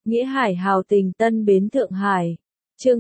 Nghĩa Hải hào tình Tân Bến Thượng Hải. Chương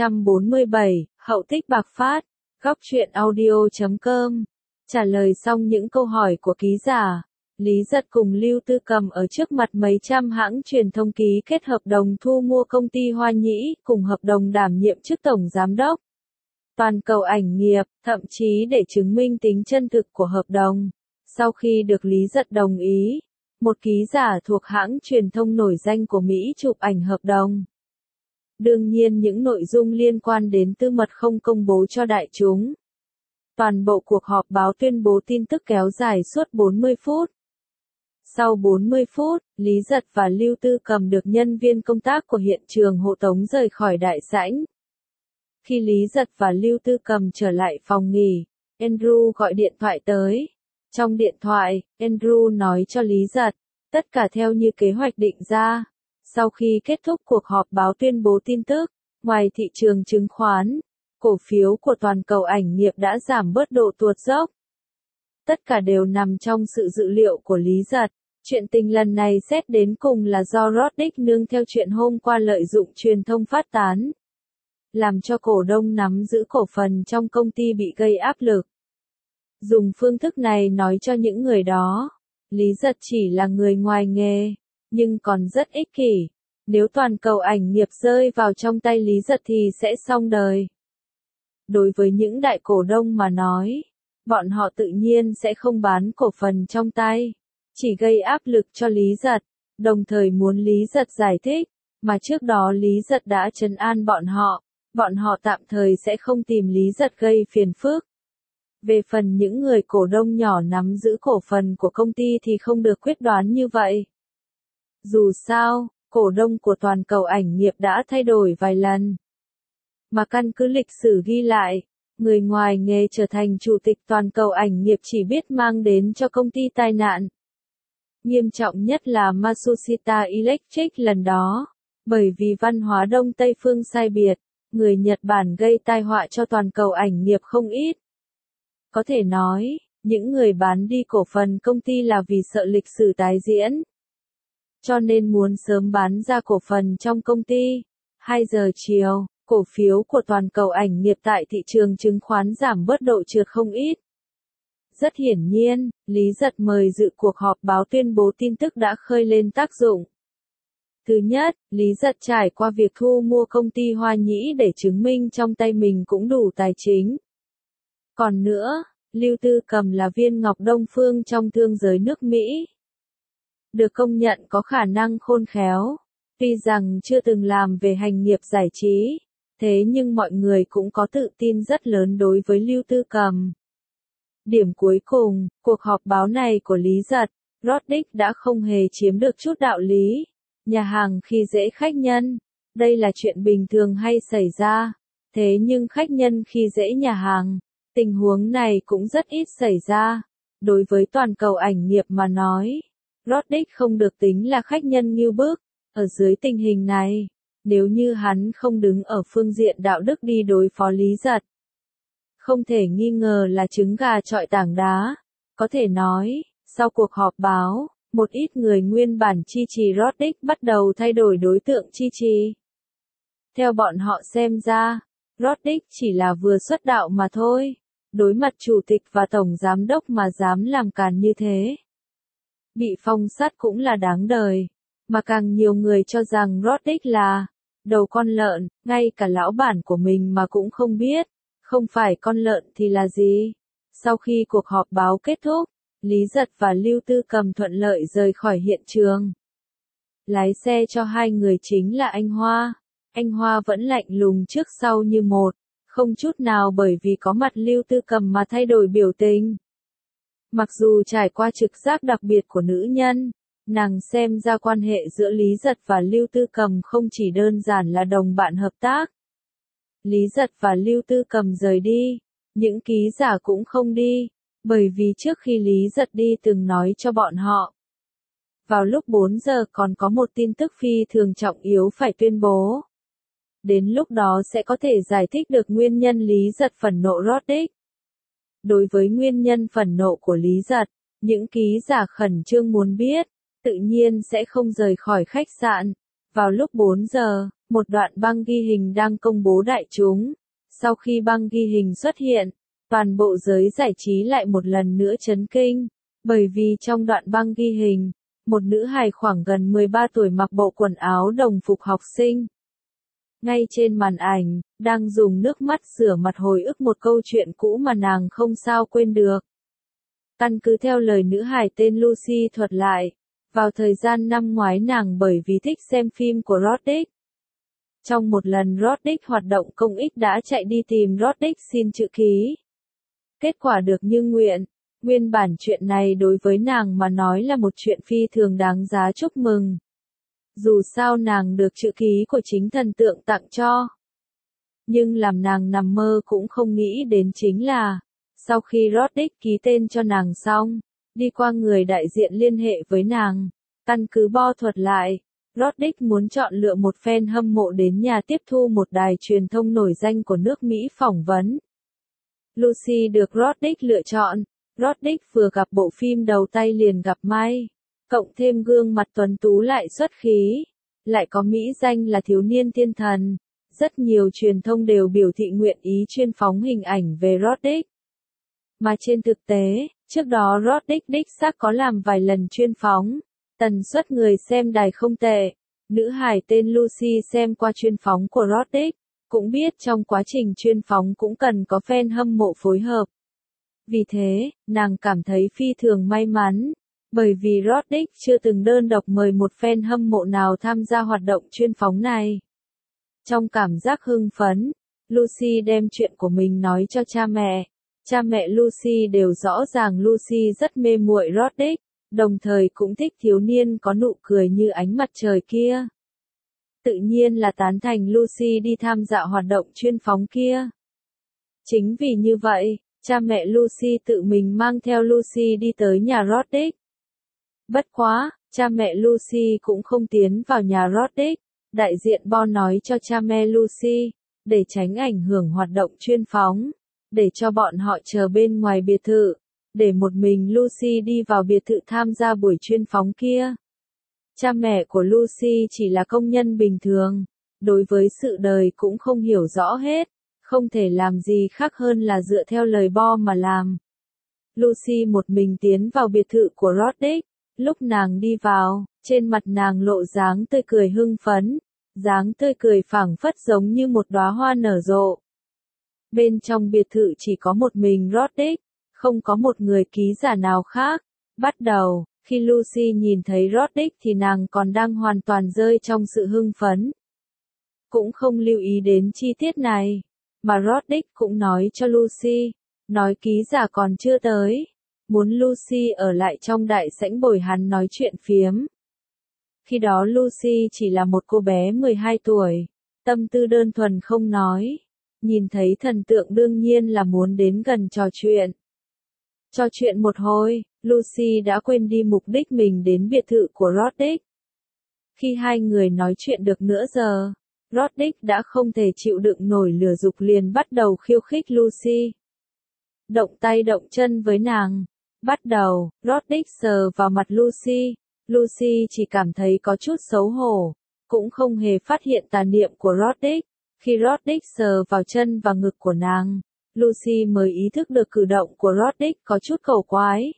247, Hậu tích bạc phát. Góc truyện audio.com. Trả lời xong những câu hỏi của ký giả, Lý Giật cùng Lưu Tư Cầm ở trước mặt mấy trăm hãng truyền thông ký kết hợp đồng thu mua công ty Hoa Nhĩ, cùng hợp đồng đảm nhiệm chức tổng giám đốc Toàn cầu ảnh nghiệp, thậm chí để chứng minh tính chân thực của hợp đồng. Sau khi được Lý Giật đồng ý, một ký giả thuộc hãng truyền thông nổi danh của Mỹ chụp ảnh hợp đồng. Đương nhiên những nội dung liên quan đến tư mật không công bố cho đại chúng. Toàn bộ cuộc họp báo tuyên bố tin tức kéo dài suốt 40 phút. Sau 40 phút, Lý Giật và Lưu Tư Cầm được nhân viên công tác của hiện trường hộ tống rời khỏi đại sảnh. Khi Lý Giật và Lưu Tư Cầm trở lại phòng nghỉ, Andrew gọi điện thoại tới. Trong điện thoại, Andrew nói cho Lý Giật, tất cả theo như kế hoạch định ra. Sau khi kết thúc cuộc họp báo tuyên bố tin tức, ngoài thị trường chứng khoán, cổ phiếu của toàn cầu ảnh nghiệp đã giảm bớt độ tuột dốc. Tất cả đều nằm trong sự dự liệu của Lý Giật. Chuyện tình lần này xét đến cùng là do Roddick nương theo chuyện hôm qua lợi dụng truyền thông phát tán, làm cho cổ đông nắm giữ cổ phần trong công ty bị gây áp lực. Dùng phương thức này nói cho những người đó, Lý Giật chỉ là người ngoài nghề, nhưng còn rất ích kỷ. Nếu toàn cầu ảnh nghiệp rơi vào trong tay Lý Giật thì sẽ xong đời. Đối với những đại cổ đông mà nói, bọn họ tự nhiên sẽ không bán cổ phần trong tay, chỉ gây áp lực cho Lý Giật, đồng thời muốn Lý Giật giải thích, mà trước đó Lý Giật đã trấn an bọn họ tạm thời sẽ không tìm Lý Giật gây phiền phức. Về phần những người cổ đông nhỏ nắm giữ cổ phần của công ty thì không được quyết đoán như vậy. Dù sao, cổ đông của toàn cầu ảnh nghiệp đã thay đổi vài lần. Mà căn cứ lịch sử ghi lại, người ngoài nghề trở thành chủ tịch toàn cầu ảnh nghiệp chỉ biết mang đến cho công ty tai nạn. Nghiêm trọng nhất là Matsushita Electric lần đó, bởi vì văn hóa Đông Tây phương sai biệt, người Nhật Bản gây tai họa cho toàn cầu ảnh nghiệp không ít. Có thể nói, những người bán đi cổ phần công ty là vì sợ lịch sử tái diễn, cho nên muốn sớm bán ra cổ phần trong công ty. 2 giờ chiều, cổ phiếu của toàn cầu ảnh nghiệp tại thị trường chứng khoán giảm bớt độ trượt không ít. Rất hiển nhiên, Lý Giật mời dự cuộc họp báo tuyên bố tin tức đã khơi lên tác dụng. Thứ nhất, Lý Giật trải qua việc thu mua công ty Hoa Nhĩ để chứng minh trong tay mình cũng đủ tài chính. Còn nữa, Lưu Tư Cầm là viên ngọc đông phương trong thương giới nước Mỹ, được công nhận có khả năng khôn khéo. Tuy rằng chưa từng làm về hành nghiệp giải trí, thế nhưng mọi người cũng có tự tin rất lớn đối với Lưu Tư Cầm. Điểm cuối cùng, cuộc họp báo này của Lý Giật, Roddick đã không hề chiếm được chút đạo lý. Nhà hàng khi dễ khách nhân, đây là chuyện bình thường hay xảy ra. Thế nhưng khách nhân khi dễ nhà hàng, tình huống này cũng rất ít xảy ra. Đối với toàn cầu ảnh nghiệp mà nói, Roddick không được tính là khách nhân ngưu bức. Ở dưới tình hình này, nếu như hắn không đứng ở phương diện đạo đức đi đối phó Lý Giật, không thể nghi ngờ là trứng gà chọi tảng đá. Có thể nói, sau cuộc họp báo, một ít người nguyên bản chi trì Roddick bắt đầu thay đổi đối tượng chi trì. Theo bọn họ xem ra, Roddick chỉ là vừa xuất đạo mà thôi. Đối mặt chủ tịch và tổng giám đốc mà dám làm càn như thế, bị phong sát cũng là đáng đời. Mà càng nhiều người cho rằng Roddick là đầu con lợn, ngay cả lão bản của mình mà cũng không biết, không phải con lợn thì là gì. Sau khi cuộc họp báo kết thúc, Lý Giật và Lưu Tư Cầm thuận lợi rời khỏi hiện trường. Lái xe cho hai người chính là anh Hoa. Anh Hoa vẫn lạnh lùng trước sau như một, không chút nào bởi vì có mặt Lưu Tư Cầm mà thay đổi biểu tình. Mặc dù trải qua trực giác đặc biệt của nữ nhân, nàng xem ra quan hệ giữa Lý Giật và Lưu Tư Cầm không chỉ đơn giản là đồng bạn hợp tác. Lý Giật và Lưu Tư Cầm rời đi, những ký giả cũng không đi, bởi vì trước khi Lý Giật đi từng nói cho bọn họ. Vào lúc 4 giờ còn có một tin tức phi thường trọng yếu phải tuyên bố. Đến lúc đó sẽ có thể giải thích được nguyên nhân Lý Giật phẫn nộ Roddick. Đối với nguyên nhân phẫn nộ của Lý Giật, những ký giả khẩn trương muốn biết, tự nhiên sẽ không rời khỏi khách sạn. Vào lúc 4 giờ, một đoạn băng ghi hình đang công bố đại chúng. Sau khi băng ghi hình xuất hiện, toàn bộ giới giải trí lại một lần nữa chấn kinh, bởi vì trong đoạn băng ghi hình, một nữ hài khoảng gần 13 tuổi mặc bộ quần áo đồng phục học sinh. Ngay trên màn ảnh, đang dùng nước mắt rửa mặt hồi ức một câu chuyện cũ mà nàng không sao quên được. Căn cứ theo lời nữ hài tên Lucy thuật lại, vào thời gian năm ngoái nàng bởi vì thích xem phim của Roddick. Trong một lần Roddick hoạt động công ích đã chạy đi tìm Roddick xin chữ ký. Kết quả được như nguyện, nguyên bản chuyện này đối với nàng mà nói là một chuyện phi thường đáng giá chúc mừng. Dù sao nàng được chữ ký của chính thần tượng tặng cho. Nhưng làm nàng nằm mơ cũng không nghĩ đến chính là, sau khi Roddick ký tên cho nàng xong, đi qua người đại diện liên hệ với nàng, căn cứ bo thuật lại, Roddick muốn chọn lựa một fan hâm mộ đến nhà tiếp thu một đài truyền thông nổi danh của nước Mỹ phỏng vấn. Lucy được Roddick lựa chọn, Roddick vừa gặp bộ phim đầu tay liền gặp may, cộng thêm gương mặt tuấn tú lại xuất khí, lại có mỹ danh là thiếu niên thiên thần. Rất nhiều truyền thông đều biểu thị nguyện ý chuyên phóng hình ảnh về Roddick. Mà trên thực tế, trước đó Roddick đích xác có làm vài lần chuyên phóng, tần suất người xem đài không tệ. Nữ hài tên Lucy xem qua chuyên phóng của Roddick, cũng biết trong quá trình chuyên phóng cũng cần có fan hâm mộ phối hợp. Vì thế, nàng cảm thấy phi thường may mắn, bởi vì Roddick chưa từng đơn độc mời một fan hâm mộ nào tham gia hoạt động chuyên phóng này. Trong cảm giác hưng phấn, Lucy đem chuyện của mình nói cho cha mẹ. Cha mẹ Lucy đều rõ ràng Lucy rất mê muội Roddick, đồng thời cũng thích thiếu niên có nụ cười như ánh mặt trời kia. Tự nhiên là tán thành Lucy đi tham gia hoạt động chuyên phóng kia. Chính vì như vậy, cha mẹ Lucy tự mình mang theo Lucy đi tới nhà Roddick. Bất quá, cha mẹ Lucy cũng không tiến vào nhà Roddick. Đại diện Bo nói cho cha mẹ Lucy, để tránh ảnh hưởng hoạt động chuyên phóng, để cho bọn họ chờ bên ngoài biệt thự, để một mình Lucy đi vào biệt thự tham gia buổi chuyên phóng kia. Cha mẹ của Lucy chỉ là công nhân bình thường, đối với sự đời cũng không hiểu rõ hết, không thể làm gì khác hơn là dựa theo lời Bo mà làm. Lucy một mình tiến vào biệt thự của Roddick, lúc nàng đi vào, trên mặt nàng lộ dáng tươi cười hưng phấn, dáng tươi cười phảng phất giống như một đóa hoa nở rộ. Bên trong biệt thự chỉ có một mình Roddick, không có một người ký giả nào khác. Bắt đầu, khi Lucy nhìn thấy Roddick thì nàng còn đang hoàn toàn rơi trong sự hưng phấn. Cũng không lưu ý đến chi tiết này, mà Roddick cũng nói cho Lucy, nói ký giả còn chưa tới, muốn Lucy ở lại trong đại sảnh bồi hắn nói chuyện phiếm. Khi đó Lucy chỉ là một cô bé 12 tuổi, tâm tư đơn thuần không nói, nhìn thấy thần tượng đương nhiên là muốn đến gần trò chuyện. Trò chuyện một hồi, Lucy đã quên đi mục đích mình đến biệt thự của Roddick. Khi hai người nói chuyện được nửa giờ, Roddick đã không thể chịu đựng nổi lửa dục liền bắt đầu khiêu khích Lucy. Động tay động chân với nàng. Bắt đầu, Roddick sờ vào mặt Lucy. Lucy chỉ cảm thấy có chút xấu hổ, cũng không hề phát hiện tà niệm của Roddick. Khi Roddick sờ vào chân và ngực của nàng, Lucy mới ý thức được cử động của Roddick có chút cầu quái.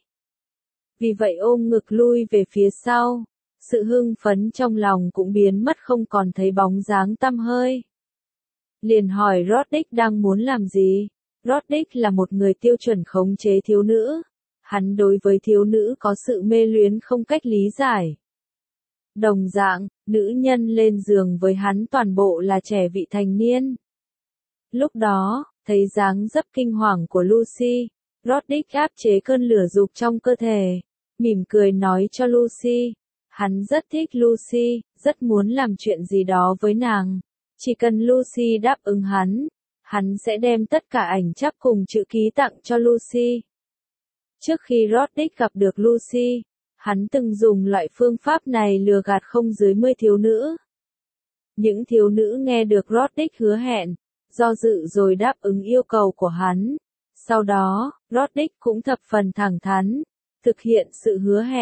Vì vậy ôm ngực lui về phía sau, sự hưng phấn trong lòng cũng biến mất không còn thấy bóng dáng tăm hơi. Liền hỏi Roddick đang muốn làm gì? Roddick là một người tiêu chuẩn khống chế thiếu nữ. Hắn đối với thiếu nữ có sự mê luyến không cách lý giải. Đồng dạng, nữ nhân lên giường với hắn toàn bộ là trẻ vị thành niên. Lúc đó, thấy dáng dấp kinh hoàng của Lucy, Roddick áp chế cơn lửa dục trong cơ thể, mỉm cười nói cho Lucy, hắn rất thích Lucy, rất muốn làm chuyện gì đó với nàng. Chỉ cần Lucy đáp ứng hắn sẽ đem tất cả ảnh chắp cùng chữ ký tặng cho Lucy. Trước khi Roddick gặp được Lucy, hắn từng dùng loại phương pháp này lừa gạt không dưới 10 thiếu nữ. Những thiếu nữ nghe được Roddick hứa hẹn, do dự rồi đáp ứng yêu cầu của hắn. Sau đó, Roddick cũng thập phần thẳng thắn, thực hiện sự hứa hẹn,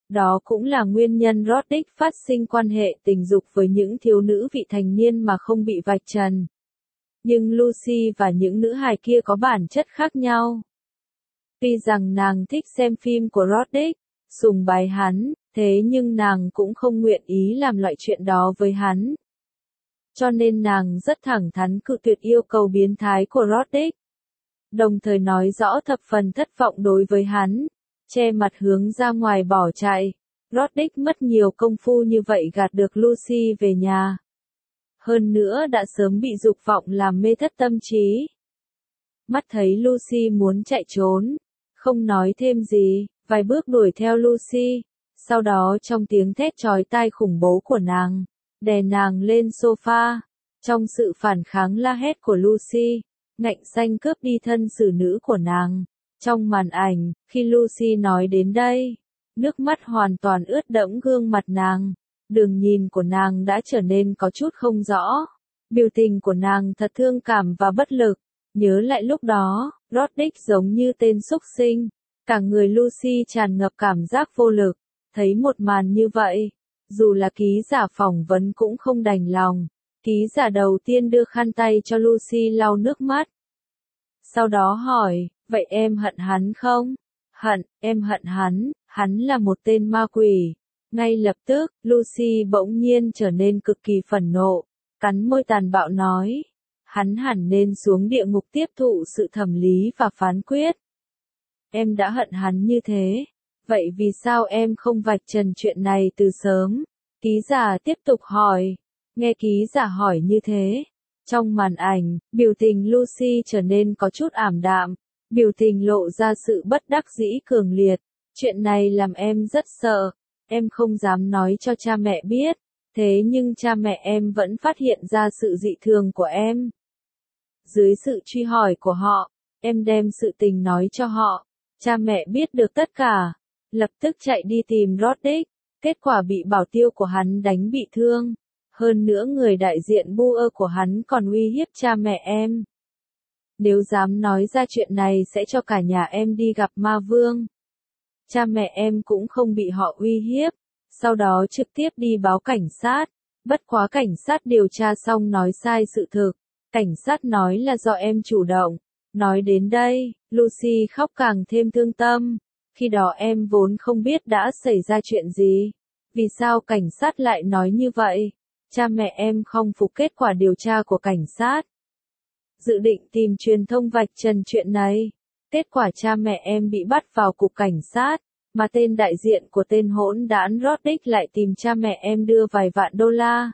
Đó cũng là nguyên nhân Roddick phát sinh quan hệ tình dục với những thiếu nữ vị thành niên mà không bị vạch trần. Nhưng Lucy và những nữ hài kia có bản chất khác nhau. Tuy rằng nàng thích xem phim của Roddick, sùng bái hắn, thế nhưng nàng cũng không nguyện ý làm loại chuyện đó với hắn. Cho nên nàng rất thẳng thắn cự tuyệt yêu cầu biến thái của Roddick. Đồng thời nói rõ thập phần thất vọng đối với hắn, che mặt hướng ra ngoài bỏ chạy. Roddick mất nhiều công phu như vậy gạt được Lucy về nhà. Hơn nữa đã sớm bị dục vọng làm mê thất tâm trí. Mắt thấy Lucy muốn chạy trốn, không nói thêm gì, vài bước đuổi theo Lucy, sau đó trong tiếng thét chói tai khủng bố của nàng, đè nàng lên sofa. Trong sự phản kháng la hét của Lucy, ngạnh xanh cướp đi thân xử nữ của nàng. Trong màn ảnh, khi Lucy nói đến đây, nước mắt hoàn toàn ướt đẫm gương mặt nàng. Đường nhìn của nàng đã trở nên có chút không rõ. Biểu tình của nàng thật thương cảm và bất lực. Nhớ lại lúc đó, Roddick giống như tên súc sinh. Cả người Lucy tràn ngập cảm giác vô lực. Thấy một màn như vậy, dù là ký giả phỏng vấn cũng không đành lòng. Ký giả đầu tiên đưa khăn tay cho Lucy lau nước mắt. Sau đó hỏi, vậy em hận hắn không? Hận, em hận hắn là một tên ma quỷ. Ngay lập tức, Lucy bỗng nhiên trở nên cực kỳ phẫn nộ, cắn môi tàn bạo nói, hắn hẳn nên xuống địa ngục tiếp thụ sự thẩm lý và phán quyết. Em đã hận hắn như thế, vậy vì sao em không vạch trần chuyện này từ sớm? Ký giả tiếp tục hỏi, nghe ký giả hỏi như thế. Trong màn ảnh, biểu tình Lucy trở nên có chút ảm đạm, biểu tình lộ ra sự bất đắc dĩ cường liệt. Chuyện này làm em rất sợ, em không dám nói cho cha mẹ biết, thế nhưng cha mẹ em vẫn phát hiện ra sự dị thường của em. Dưới sự truy hỏi của họ, em đem sự tình nói cho họ, cha mẹ biết được tất cả, lập tức chạy đi tìm Roddick, kết quả bị bảo tiêu của hắn đánh bị thương. Hơn nữa người đại diện Buer của hắn còn uy hiếp cha mẹ em. Nếu dám nói ra chuyện này sẽ cho cả nhà em đi gặp ma vương. Cha mẹ em cũng không bị họ uy hiếp, sau đó trực tiếp đi báo cảnh sát. Bất quá cảnh sát điều tra xong nói sai sự thực. Cảnh sát nói là do em chủ động. Nói đến đây, Lucy khóc càng thêm thương tâm. Khi đó em vốn không biết đã xảy ra chuyện gì. Vì sao cảnh sát lại nói như vậy? Cha mẹ em không phục kết quả điều tra của cảnh sát. Dự định tìm truyền thông vạch trần chuyện này. Kết quả cha mẹ em bị bắt vào cục cảnh sát, mà tên đại diện của tên hỗn đản Roddick lại tìm cha mẹ em đưa vài vạn đô la.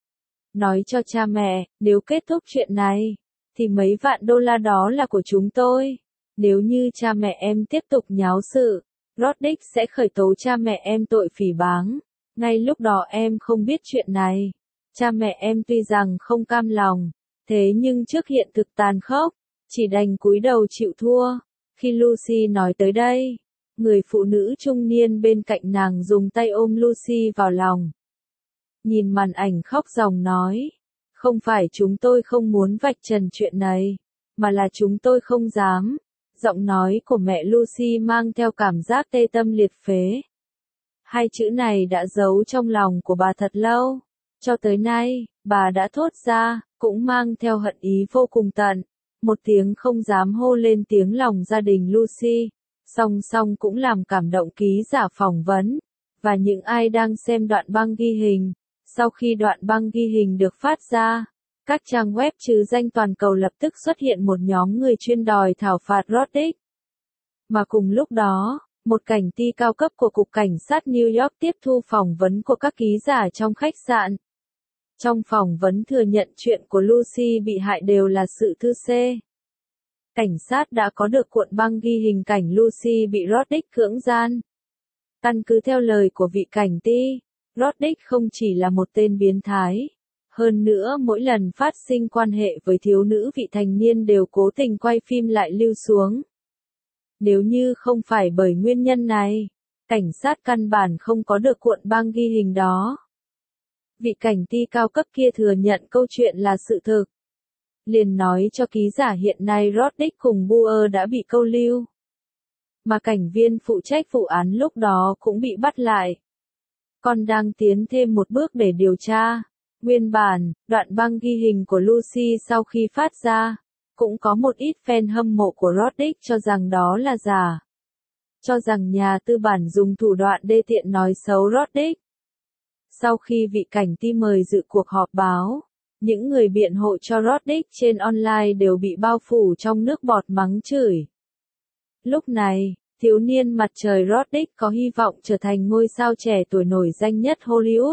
Nói cho cha mẹ, nếu kết thúc chuyện này, thì mấy vạn đô la đó là của chúng tôi. Nếu như cha mẹ em tiếp tục nháo sự, Roddick sẽ khởi tố cha mẹ em tội phỉ báng. Ngay lúc đó em không biết chuyện này. Cha mẹ em tuy rằng không cam lòng, thế nhưng trước hiện thực tàn khốc, chỉ đành cúi đầu chịu thua. Khi Lucy nói tới đây, người phụ nữ trung niên bên cạnh nàng dùng tay ôm Lucy vào lòng. Nhìn màn ảnh khóc ròng nói, không phải chúng tôi không muốn vạch trần chuyện này, mà là chúng tôi không dám. Giọng nói của mẹ Lucy mang theo cảm giác tê tâm liệt phế. Hai chữ này đã giấu trong lòng của bà thật lâu. Cho tới nay, bà đã thốt ra, cũng mang theo hận ý vô cùng tận. Một tiếng không dám hô lên tiếng lòng gia đình Lucy. Song song cũng làm cảm động ký giả phỏng vấn. Và những ai đang xem đoạn băng ghi hình. Sau khi đoạn băng ghi hình được phát ra, các trang web trừ danh toàn cầu lập tức xuất hiện một nhóm người chuyên đòi thảo phạt Roddick. Mà cùng lúc đó, một cảnh ti cao cấp của Cục Cảnh sát New York tiếp thu phỏng vấn của các ký giả trong khách sạn. Trong phỏng vấn thừa nhận chuyện của Lucy bị hại đều là sự thư xê. Cảnh sát đã có được cuộn băng ghi hình cảnh Lucy bị Roddick cưỡng gian. Căn cứ theo lời của vị cảnh ti, Roddick không chỉ là một tên biến thái. Hơn nữa mỗi lần phát sinh quan hệ với thiếu nữ vị thành niên đều cố tình quay phim lại lưu xuống. Nếu như không phải bởi nguyên nhân này, cảnh sát căn bản không có được cuộn băng ghi hình đó. Vị cảnh ti cao cấp kia thừa nhận câu chuyện là sự thực. Liền nói cho ký giả hiện nay Roddick cùng Buer đã bị câu lưu. mà cảnh viên phụ trách vụ án lúc đó cũng bị bắt lại. Còn đang tiến thêm một bước để điều tra. Nguyên bản, đoạn băng ghi hình của Lucy sau khi phát ra, cũng có một ít fan hâm mộ của Roddick cho rằng đó là giả. Cho rằng nhà tư bản dùng thủ đoạn đê tiện nói xấu Roddick. Sau khi vị cảnh ti mời dự cuộc họp báo, những người biện hộ cho Roddick trên online đều bị bao phủ trong nước bọt mắng chửi. Lúc này, thiếu niên mặt trời Roddick có hy vọng trở thành ngôi sao trẻ tuổi nổi danh nhất Hollywood.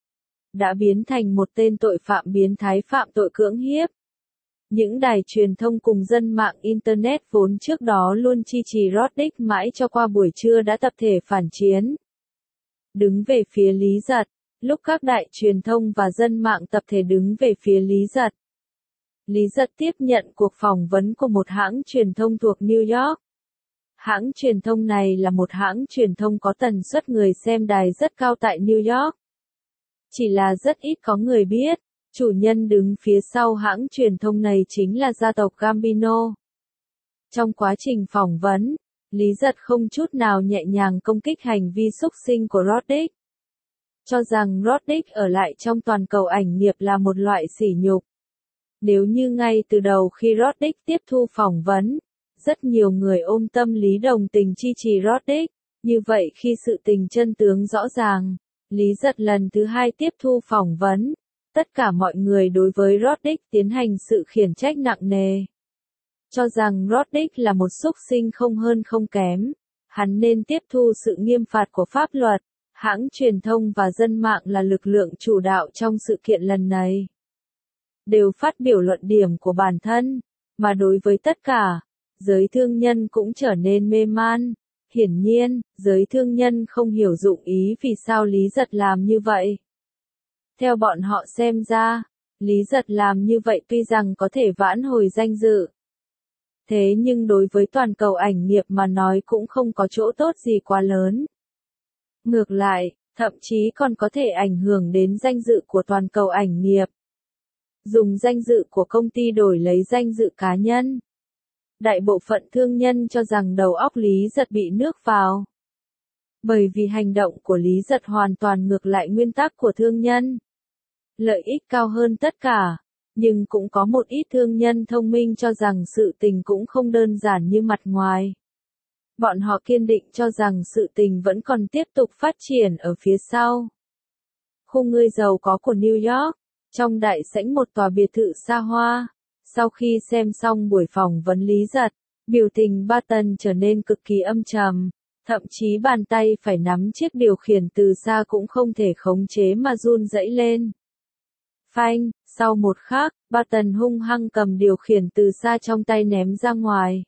Đã biến thành một tên tội phạm biến thái phạm tội cưỡng hiếp. Những đài truyền thông cùng dân mạng Internet vốn trước đó luôn chi trì Roddick mãi cho qua buổi trưa đã tập thể phản chiến. Đứng về phía Lý Giật, lúc các đại truyền thông và dân mạng tập thể đứng về phía Lý Giật. Lý Giật tiếp nhận cuộc phỏng vấn của một hãng truyền thông thuộc New York. Hãng truyền thông này là một hãng truyền thông có tần suất người xem đài rất cao tại New York. Chỉ là rất ít có người biết, chủ nhân đứng phía sau hãng truyền thông này chính là gia tộc Gambino. Trong quá trình phỏng vấn, Lý Giật không chút nào nhẹ nhàng công kích hành vi xúc sinh của Roddick. Cho rằng Roddick ở lại trong toàn cầu ảnh nghiệp là một loại sỉ nhục. Nếu như ngay từ đầu khi Roddick tiếp thu phỏng vấn, rất nhiều người ôm tâm lý đồng tình chi trì Roddick, như vậy khi sự tình chân tướng rõ ràng, Lý Giật lần thứ hai tiếp thu phỏng vấn, tất cả mọi người đối với Roddick tiến hành sự khiển trách nặng nề. Cho rằng Roddick là một xúc sinh không hơn không kém, hắn nên tiếp thu sự nghiêm phạt của pháp luật. Hãng truyền thông và dân mạng là lực lượng chủ đạo trong sự kiện lần này. Đều phát biểu luận điểm của bản thân, mà đối với tất cả, giới thương nhân cũng trở nên mê man. Hiển nhiên, giới thương nhân không hiểu dụng ý vì sao Lý Giật làm như vậy. Theo bọn họ xem ra, Lý Giật làm như vậy tuy rằng có thể vãn hồi danh dự. Thế nhưng đối với toàn cầu ảnh nghiệp mà nói cũng không có chỗ tốt gì quá lớn. Ngược lại, thậm chí còn có thể ảnh hưởng đến danh dự của toàn cầu ảnh nghiệp. Dùng danh dự của công ty đổi lấy danh dự cá nhân. Đại bộ phận thương nhân cho rằng đầu óc Lý Giật bị nước vào. Bởi vì hành động của Lý Giật hoàn toàn ngược lại nguyên tắc của thương nhân. Lợi ích cao hơn tất cả, nhưng cũng có một ít thương nhân thông minh cho rằng sự tình cũng không đơn giản như mặt ngoài. Bọn họ kiên định cho rằng sự tình vẫn còn tiếp tục phát triển ở phía sau. Khu người giàu có của New York, trong đại sảnh một tòa biệt thự xa hoa. Sau khi xem xong buổi phỏng vấn Lý Giật, biểu tình Barton trở nên cực kỳ âm trầm, thậm chí bàn tay phải nắm chiếc điều khiển từ xa cũng không thể khống chế mà run rẩy lên. Phanh, sau một khắc, Barton hung hăng cầm điều khiển từ xa trong tay ném ra ngoài.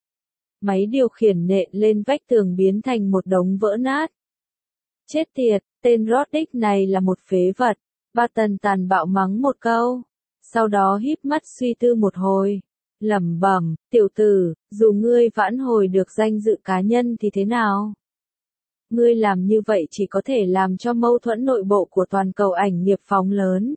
Máy điều khiển nện lên vách tường biến thành một đống vỡ nát. Chết tiệt, tên Roddick này là một phế vật, Barton tàn bạo mắng một câu. Sau đó híp mắt suy tư một hồi, lẩm bẩm, tiểu tử, dù ngươi vãn hồi được danh dự cá nhân thì thế nào? Ngươi làm như vậy chỉ có thể làm cho mâu thuẫn nội bộ của toàn cầu ảnh nghiệp phóng lớn.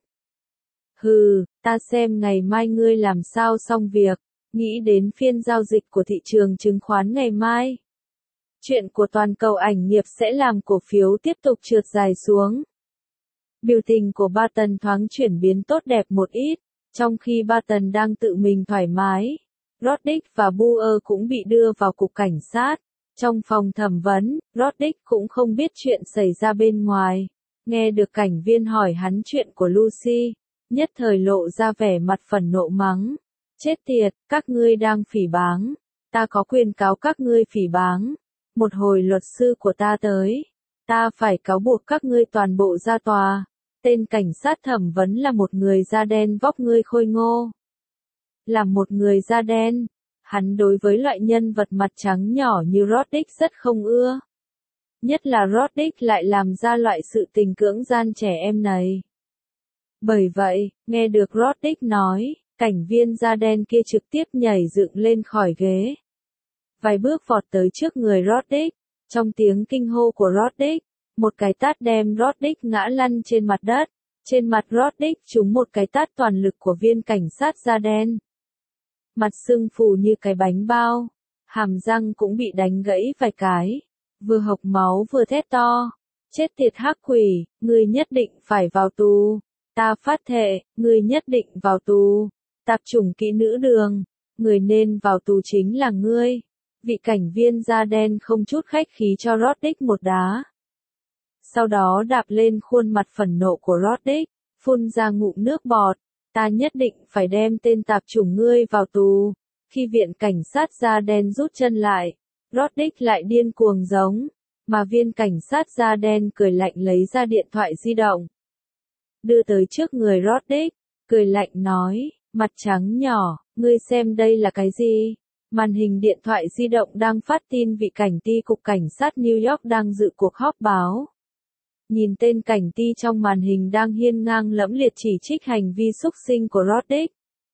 Hừ, ta xem ngày mai ngươi làm sao xong việc, nghĩ đến phiên giao dịch của thị trường chứng khoán ngày mai. Chuyện của toàn cầu ảnh nghiệp sẽ làm cổ phiếu tiếp tục trượt dài xuống. Biểu tình của Barton thoáng chuyển biến tốt đẹp một ít, trong khi Barton đang tự mình thoải mái. Roddick và Buer cũng bị đưa vào cục cảnh sát. Trong phòng thẩm vấn, Roddick cũng không biết chuyện xảy ra bên ngoài. Nghe được cảnh viên hỏi hắn chuyện của Lucy, nhất thời lộ ra vẻ mặt phẫn nộ mắng. Chết tiệt, các ngươi đang phỉ báng. Ta có quyền cáo các ngươi phỉ báng. Một hồi luật sư của ta tới. Ta phải cáo buộc các ngươi toàn bộ ra tòa. Tên cảnh sát thẩm vấn là một người da đen vóc ngươi khôi ngô. Là một người da đen, hắn đối với loại nhân vật mặt trắng nhỏ như Roddick rất không ưa. Nhất là Roddick lại làm ra loại sự tình cưỡng gian trẻ em này. Bởi vậy, nghe được Roddick nói, cảnh viên da đen kia trực tiếp nhảy dựng lên khỏi ghế. Vài bước vọt tới trước người Roddick, trong tiếng kinh hô của Roddick. Một cái tát đem Roddick ngã lăn trên mặt đất. Trên mặt Roddick trúng một cái tát toàn lực của viên cảnh sát da đen. Mặt sưng phù như cái bánh bao. hàm răng cũng bị đánh gãy vài cái, vừa hộc máu vừa thét to. Chết tiệt hắc quỷ, ngươi nhất định phải vào tù. Ta phát thệ, ngươi nhất định vào tù. Tạp chủng kỹ nữ đường, người nên vào tù chính là ngươi. Vị cảnh viên da đen không chút khách khí cho Roddick một đá. Sau đó đạp lên khuôn mặt phẫn nộ của Roddick, phun ra ngụm nước bọt. Ta nhất định phải đem tên tạp chủng ngươi vào tù. Khi viện cảnh sát da đen rút chân lại, Roddick lại điên cuồng giống, mà viên cảnh sát da đen cười lạnh lấy ra điện thoại di động. Đưa tới trước người Roddick, cười lạnh nói, mặt trắng nhỏ, ngươi xem đây là cái gì? Màn hình điện thoại di động đang phát tin vị cảnh ty cục cảnh sát New York đang dự cuộc họp báo. Nhìn tên cảnh ty trong màn hình đang hiên ngang lẫm liệt chỉ trích hành vi xúc sinh của Roddick.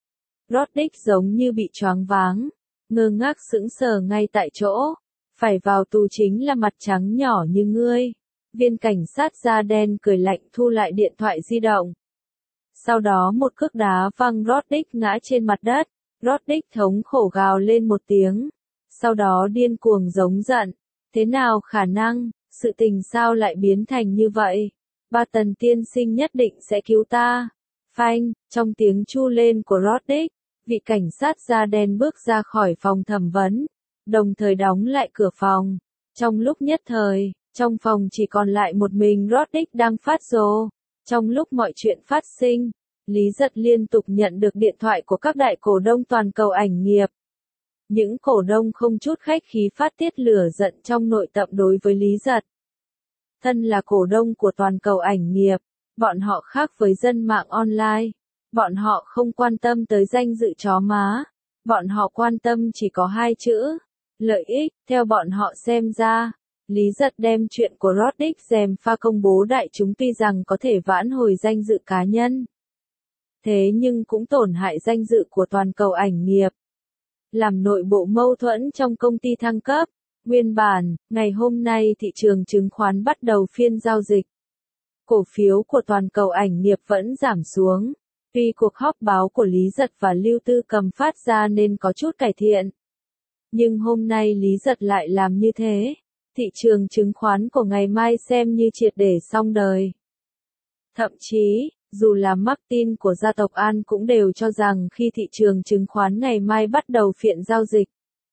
Roddick giống như bị choáng váng, ngơ ngác sững sờ ngay tại chỗ. Phải vào tù chính là mặt trắng nhỏ như ngươi. Viên cảnh sát da đen cười lạnh thu lại điện thoại di động. Sau đó một cước đá văng Roddick ngã trên mặt đất. Roddick thống khổ gào lên một tiếng. Sau đó điên cuồng giống giận. Thế nào khả năng, sự tình sao lại biến thành như vậy? Barton tiên sinh nhất định sẽ cứu ta. Phanh, trong tiếng chu lên của Roddick, vị cảnh sát da đen bước ra khỏi phòng thẩm vấn, đồng thời đóng lại cửa phòng. Trong lúc nhất thời, trong phòng chỉ còn lại một mình Roddick đang phát rồ. Trong lúc mọi chuyện phát sinh, Lý Giật liên tục nhận được điện thoại của các đại cổ đông toàn cầu ảnh nghiệp. Những cổ đông không chút khách khí phát tiết lửa giận trong nội tâm đối với Lý Giật. Thân là cổ đông của toàn cầu ảnh nghiệp, bọn họ khác với dân mạng online. Bọn họ không quan tâm tới danh dự chó má. Bọn họ quan tâm chỉ có hai chữ. Lợi ích, theo bọn họ xem ra. Lý Giật đem chuyện của Roddick dèm pha công bố đại chúng tuy rằng có thể vãn hồi danh dự cá nhân. Thế nhưng cũng tổn hại danh dự của toàn cầu ảnh nghiệp. Làm nội bộ mâu thuẫn trong công ty thăng cấp. Nguyên bản, ngày hôm nay thị trường chứng khoán bắt đầu phiên giao dịch. Cổ phiếu của toàn cầu ảnh nghiệp vẫn giảm xuống. Tuy cuộc họp báo của Lý Giật và Lưu Tư Cầm phát ra nên có chút cải thiện. Nhưng hôm nay Lý Giật lại làm như thế. Thị trường chứng khoán của ngày mai xem như triệt để xong đời. Thậm chí, dù là Martin của gia tộc An cũng đều cho rằng khi thị trường chứng khoán ngày mai bắt đầu phiên giao dịch,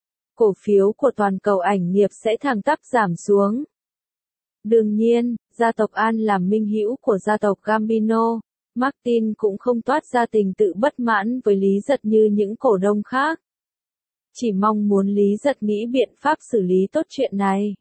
cổ phiếu của toàn cầu ảnh nghiệp sẽ thẳng tắp giảm xuống. Đương nhiên, gia tộc An là minh hữu của gia tộc Gambino, Martin cũng không toát ra tình tự bất mãn với Lý Giật như những cổ đông khác. Chỉ mong muốn Lý Giật nghĩ biện pháp xử lý tốt chuyện này.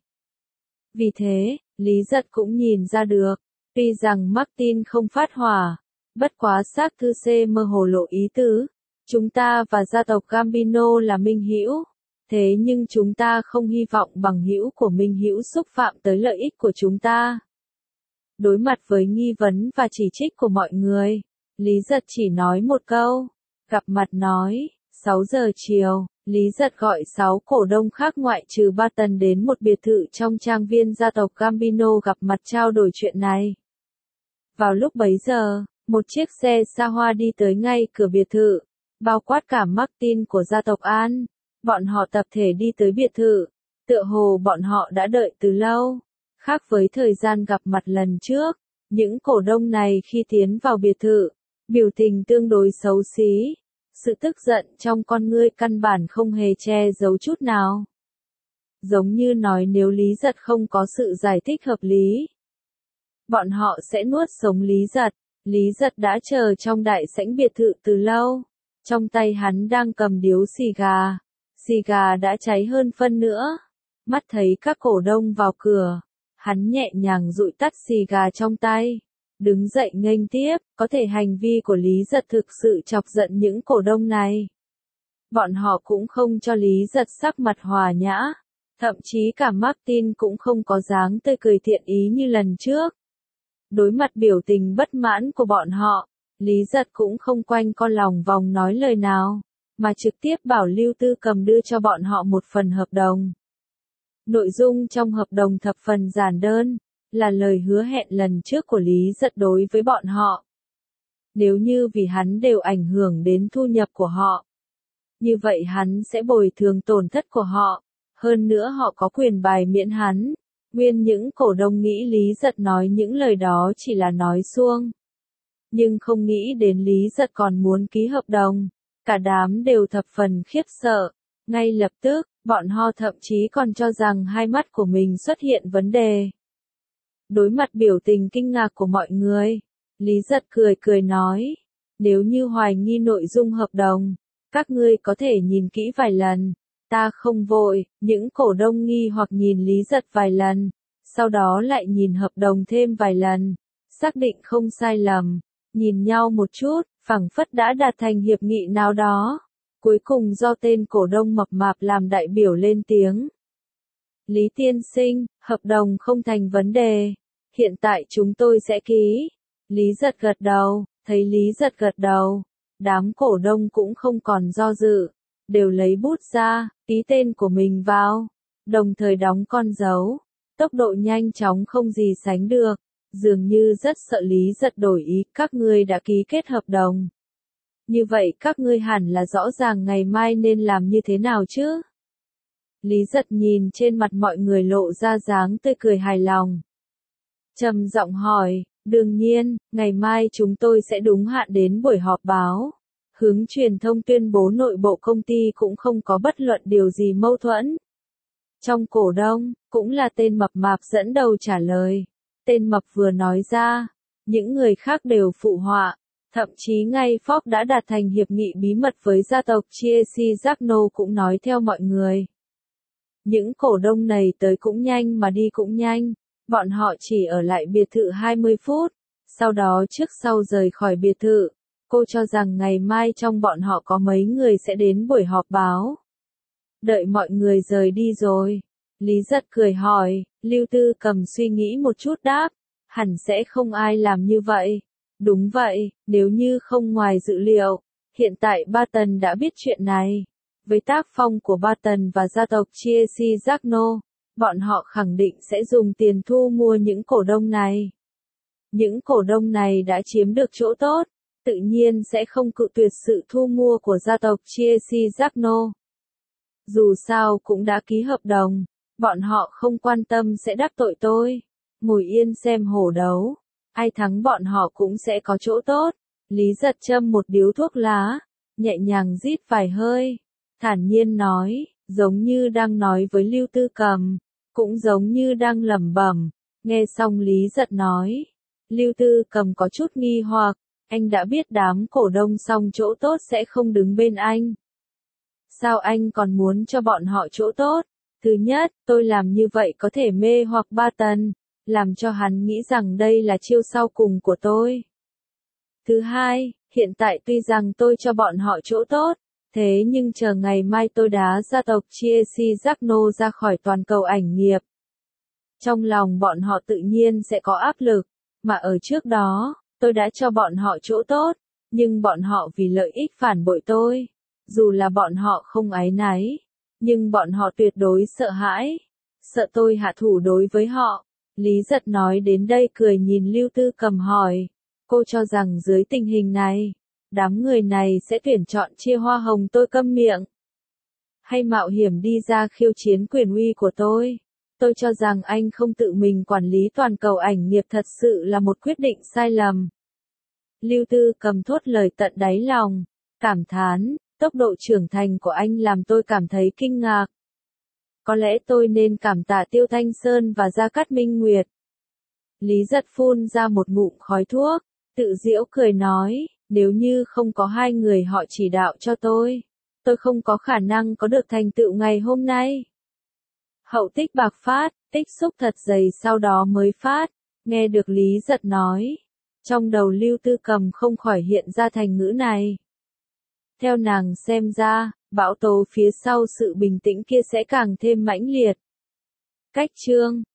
Vì thế, Lý Giật cũng nhìn ra được, tuy rằng Martin không phát hỏa, bất quá xác thư C mơ hồ lộ ý tứ, chúng ta và gia tộc Gambino là minh hữu, thế nhưng chúng ta không hy vọng bằng hữu của minh hữu xúc phạm tới lợi ích của chúng ta. Đối mặt với nghi vấn và chỉ trích của mọi người, Lý Giật chỉ nói một câu, gặp mặt nói, 6 giờ chiều. Lý Giật gọi 6 cổ đông khác ngoại trừ Barton đến một biệt thự trong trang viên gia tộc Gambino gặp mặt trao đổi chuyện này. Vào lúc bấy giờ, một chiếc xe xa hoa đi tới ngay cửa biệt thự, bao quát cả Martin của gia tộc An. Bọn họ tập thể đi tới biệt thự, tựa hồ bọn họ đã đợi từ lâu. Khác với thời gian gặp mặt lần trước, những cổ đông này khi tiến vào biệt thự, biểu tình tương đối xấu xí. Sự tức giận trong con ngươi căn bản không hề che giấu chút nào. Giống như nói nếu Lý Giật không có sự giải thích hợp lý, bọn họ sẽ nuốt sống Lý Giật. Lý Giật đã chờ trong đại sảnh biệt thự từ lâu. Trong tay hắn đang cầm điếu xì gà. Xì gà đã cháy hơn phân nữa. Mắt thấy các cổ đông vào cửa, hắn nhẹ nhàng dụi tắt xì gà trong tay. Đứng dậy nghênh tiếp, có thể hành vi của Lý Giật thực sự chọc giận những cổ đông này. Bọn họ cũng không cho Lý Giật sắc mặt hòa nhã, thậm chí cả Martin cũng không có dáng tươi cười thiện ý như lần trước. Đối mặt biểu tình bất mãn của bọn họ, Lý Giật cũng không quanh co lòng vòng nói lời nào, mà trực tiếp bảo Lưu Tư Cầm đưa cho bọn họ một phần hợp đồng. Nội dung trong hợp đồng thập phần giản đơn, là lời hứa hẹn lần trước của Lý Giật đối với bọn họ. Nếu như vì hắn đều ảnh hưởng đến thu nhập của họ, Như vậy hắn sẽ bồi thường tổn thất của họ. Hơn nữa họ có quyền bài miễn hắn. Nguyên những cổ đông nghĩ Lý Giật nói những lời đó chỉ là nói suông. Nhưng không nghĩ đến Lý Giật còn muốn ký hợp đồng. Cả đám đều thập phần khiếp sợ. Ngay lập tức, bọn họ thậm chí còn cho rằng hai mắt của mình xuất hiện vấn đề. Đối mặt biểu tình kinh ngạc của mọi người, Lý Giật cười cười nói, nếu như hoài nghi nội dung hợp đồng, các ngươi có thể nhìn kỹ vài lần, ta không vội. Những cổ đông nghi hoặc nhìn Lý Giật vài lần, sau đó lại nhìn hợp đồng thêm vài lần, xác định không sai lầm, nhìn nhau một chút, phảng phất đã đạt thành hiệp nghị nào đó. Cuối cùng do tên cổ đông mập mạp làm đại biểu lên tiếng. Lý tiên sinh, hợp đồng không thành vấn đề. Hiện tại chúng tôi sẽ ký. Lý Giật gật đầu, thấy Lý Giật gật đầu. Đám cổ đông cũng không còn do dự. Đều lấy bút ra, ký tên của mình vào. Đồng thời đóng con dấu. Tốc độ nhanh chóng không gì sánh được. Dường như rất sợ Lý Giật đổi ý. Các ngươi đã ký kết hợp đồng. Như vậy các ngươi hẳn là rõ ràng ngày mai nên làm như thế nào chứ? Lý Giật nhìn trên mặt mọi người lộ ra dáng tươi cười hài lòng. Trầm giọng hỏi, đương nhiên, ngày mai chúng tôi sẽ đúng hạn đến buổi họp báo. Hướng truyền thông tuyên bố nội bộ công ty cũng không có bất luận điều gì mâu thuẫn. Trong cổ đông, cũng là tên mập mạp dẫn đầu trả lời. Tên mập vừa nói ra, những người khác đều phụ họa. Thậm chí ngay Fox đã đạt thành hiệp nghị bí mật với gia tộc Chiesi Giacno cũng nói theo mọi người. Những cổ đông này tới cũng nhanh mà đi cũng nhanh, bọn họ chỉ ở lại biệt thự 20 phút, sau đó trước sau rời khỏi biệt thự. Cô cho rằng ngày mai trong bọn họ có mấy người sẽ đến buổi họp báo. Đợi mọi người rời đi rồi, Lý Giật cười hỏi, Lưu Tư Cầm suy nghĩ một chút đáp, hẳn sẽ không ai làm như vậy. Đúng vậy, nếu như không ngoài dự liệu, hiện tại Barton đã biết chuyện này. Với tác phong của Barton và gia tộc Chiesi Giacno, bọn họ khẳng định sẽ dùng tiền thu mua những cổ đông này. Những cổ đông này đã chiếm được chỗ tốt, tự nhiên sẽ không cự tuyệt sự thu mua của gia tộc Chiesi Giacno. Dù sao cũng đã ký hợp đồng, bọn họ không quan tâm sẽ đắc tội tôi. Ngồi yên xem hổ đấu. Ai thắng bọn họ cũng sẽ có chỗ tốt. Lý Giật châm một điếu thuốc lá, nhẹ nhàng rít vài hơi, thản nhiên nói, giống như đang nói với Lưu Tư Cầm, cũng giống như đang lẩm bẩm. Nghe xong Lý Giật nói, Lưu Tư Cầm có chút nghi hoặc, anh đã biết đám cổ đông xong chỗ tốt sẽ không đứng bên anh. Sao anh còn muốn cho bọn họ chỗ tốt? Thứ nhất, tôi làm như vậy có thể mê hoặc Barton, làm cho hắn nghĩ rằng đây là chiêu sau cùng của tôi. Thứ hai, hiện tại tuy rằng tôi cho bọn họ chỗ tốt, thế nhưng chờ ngày mai tôi đá gia tộc Chiesi Giacno ra khỏi toàn cầu ảnh nghiệp. Trong lòng bọn họ tự nhiên sẽ có áp lực, mà ở trước đó, tôi đã cho bọn họ chỗ tốt, nhưng bọn họ vì lợi ích phản bội tôi. Dù là bọn họ không áy náy, nhưng bọn họ tuyệt đối sợ hãi, sợ tôi hạ thủ đối với họ. Lý Giật nói đến đây cười nhìn Lưu Tư Cầm hỏi, cô cho rằng dưới tình hình này, đám người này sẽ tuyển chọn chia hoa hồng tôi câm miệng, hay mạo hiểm đi ra khiêu chiến quyền uy của tôi? Tôi cho rằng anh không tự mình quản lý toàn cầu ảnh nghiệp thật sự là một quyết định sai lầm. Lưu Tư Cầm thốt lời tận đáy lòng, cảm thán, tốc độ trưởng thành của anh làm tôi cảm thấy kinh ngạc. Có lẽ tôi nên cảm tạ Tiêu Thanh Sơn và Gia Cát Minh Nguyệt. Lý Giật phun ra một ngụm khói thuốc, tự giễu cười nói, nếu như không có hai người họ chỉ đạo cho tôi không có khả năng có được thành tựu ngày hôm nay. Hậu tích bạc phát, tích xúc thật dày sau đó mới phát, nghe được Lý Giật nói. Trong đầu Lưu Tư Cầm không khỏi hiện ra thành ngữ này. Theo nàng xem ra, bão tố phía sau sự bình tĩnh kia sẽ càng thêm mãnh liệt. Cách chương